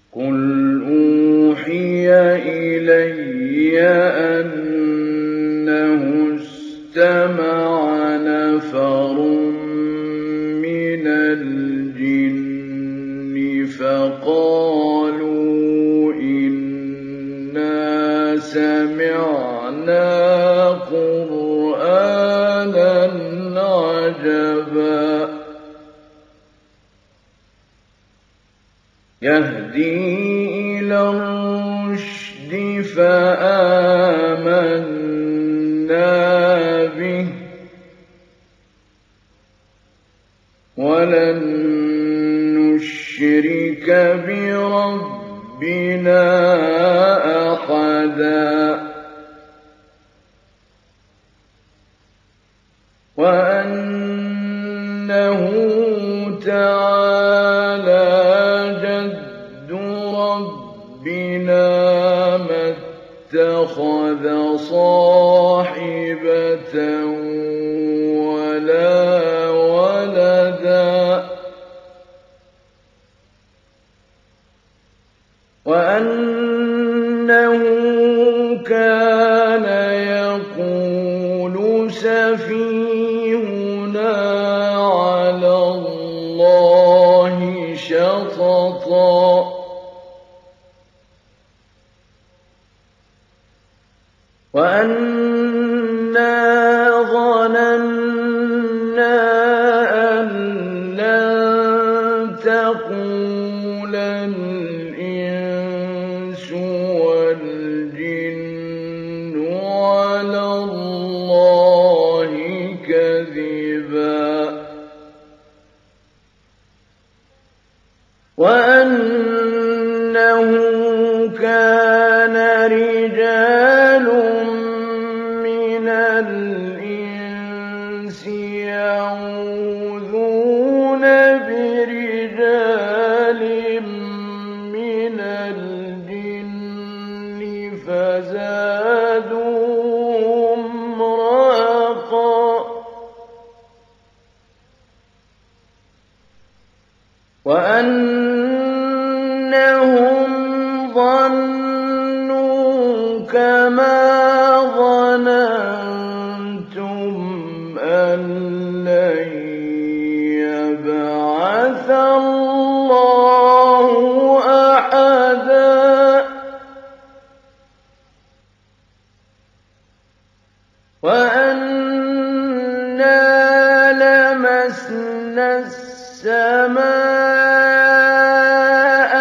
قُلْ أُوحِيَ إِلَيَّ أَنَّهُ اسْتَمَعَ نَفَرٌ مِّنَ الْجِنِّ فَقَالُوا إِنَّا سَمِعْنَا قُرْآنًا عَجَبًا يَهْدِي إِلَى الرُّشْدِ فَآمَنَّا بِهِ وَلَن نُّشْرِكَ بِرَبِّنَا أَحَدًا وَأَنَّهُ تعالى جد ربنا ما اتخذ صاحبة ولا ولدا وأنه كان يقول سفيهنا على الله شططا وأنا ظننا أن لن تقول الإنس والجن على الله كذبا وأنه كان رجال من الإنس يعوذون برجال من الجن فزادوهم رهقا وأنهم ظنوا كما ظننتم أن لن يبعث الله أحدا وأنا لمسنا السماء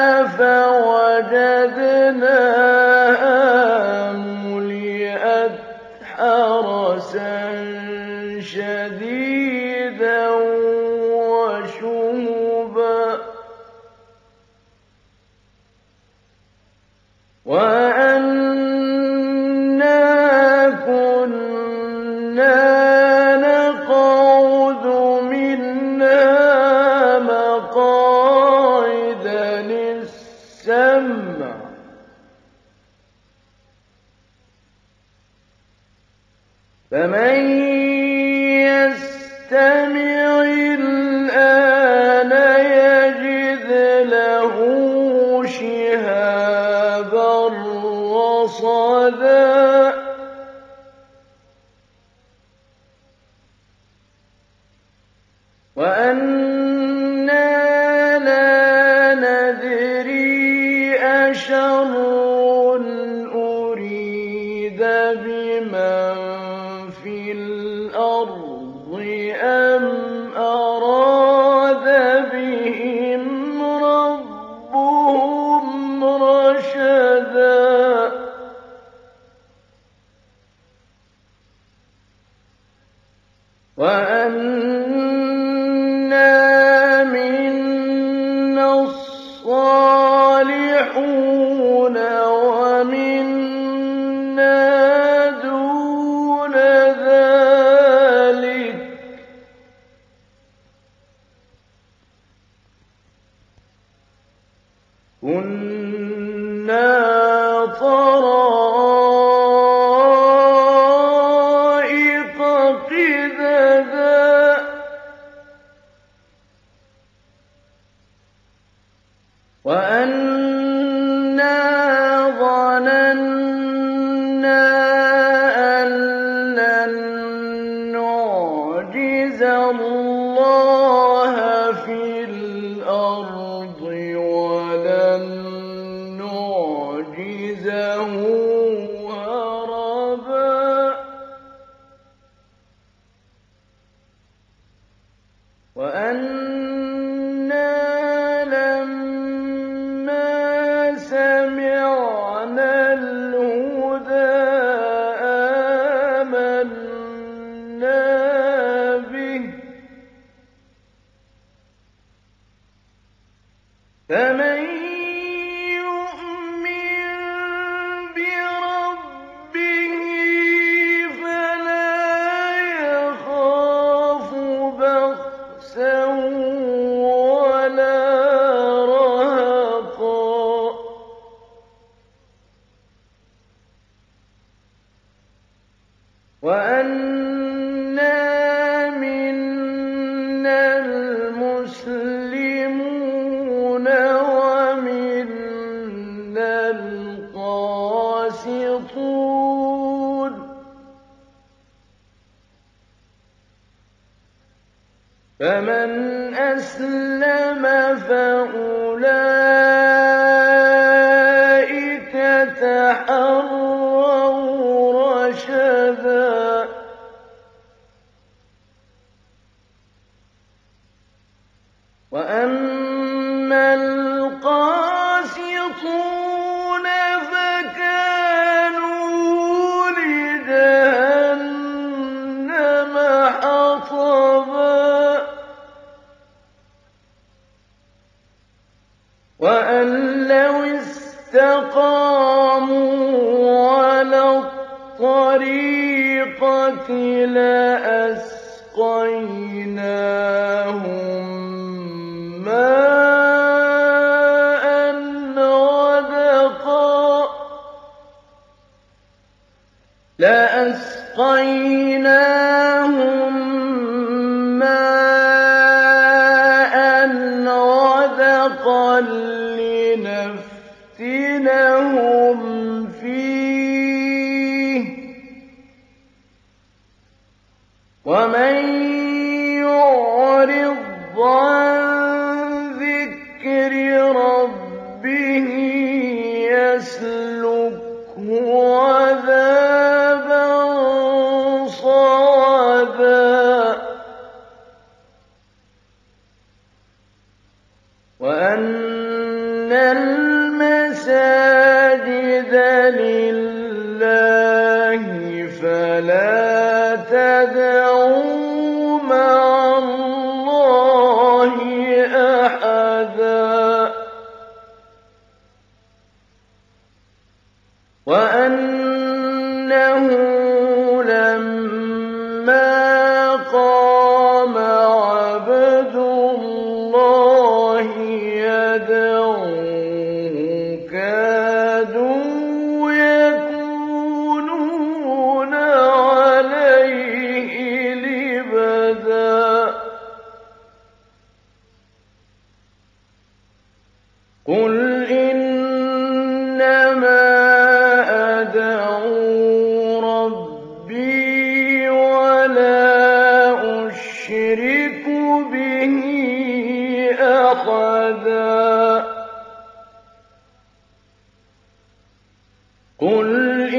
فوجدناها ملئت حرسا شديدا وشهبا وأنا كنا نقعد منها مقاعد للسمع فمن يستمع الآن يجد له شهابا رصدا وأنا لا ندري أشر أريد بمن في الأرض أم أراد بهم ربهم رشدا وأنا منا الصالحون ومنا دون ذلك كنا طرائق قددا وأن ولن نعجزه هربا وأنا لما سمعنا الهدى آمنا به فمن يؤمن بربه فلا يخاف بخسا ولا رهقا وأنا منا المسلمون ومنا القاسطون فمن أسلم فأولئك تحروا رشدا وأما القاسطون فكانوا لجهنم حطبا وأن لو استقاموا على الطريقة لأسقيناهم ماء غدقا لنفتنهم فيه ومن يعرض عن ذكر ربه يسلكه عذابا صعدا وأن المساجد لله فلا تدعوا مع الله أحدا وأنه لما قام عبد الله يدعوه كادوا يكونون عليه لبدا قل إنما أدعو ربي ولا أشرك به أحدا قل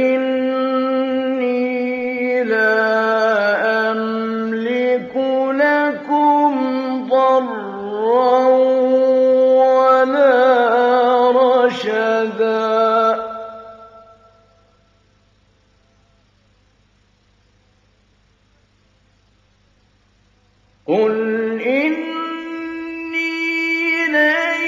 إني لا أملك لكم ضرا ولا رشدا قل إني لن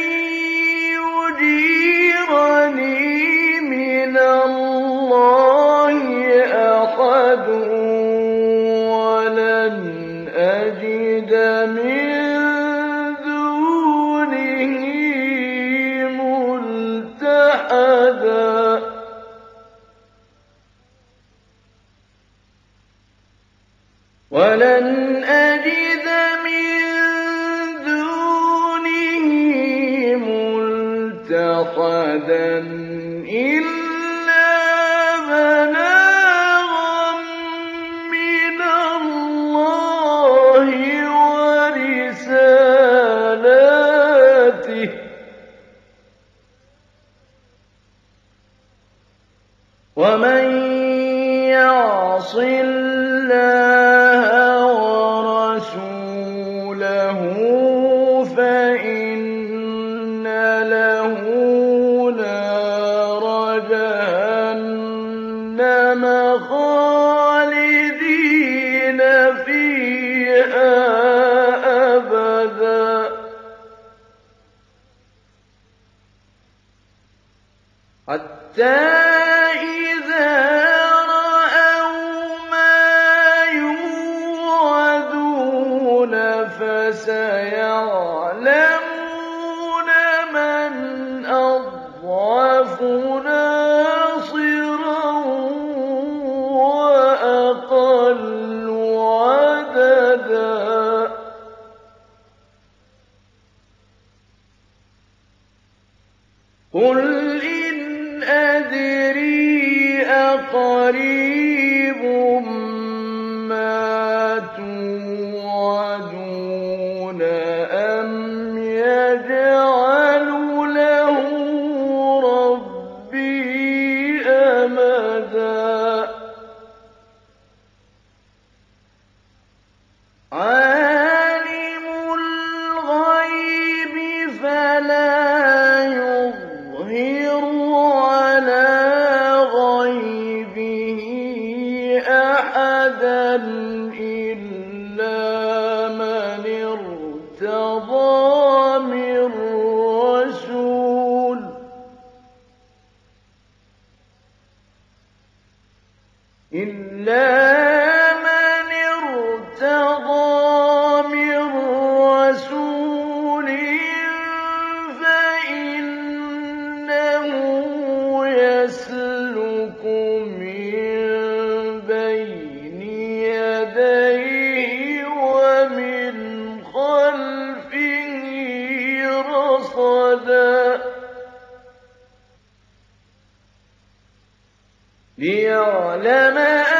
يجيرني من الله أحد ولن أجد من دونه ملتحدا ولن أجد من دونه ملتحدا إلا بلاغا من الله ورسالاته ومن يعص الله ورسوله فإن له نار جهنم خالدين فيها أبدا حتى إذا رأوا ما يوعدون فسيعلمون من أضعف ناصرا وأقل عددا قل إن أدري أقريب ما توعدون أم يجعل له ربي أمدا عالم الغيب فلا يظهر على غيبه أحدا إلا من ارتضى من رسول فإنه يسلك من بين يديه ومن خلفه رصدا ليعلم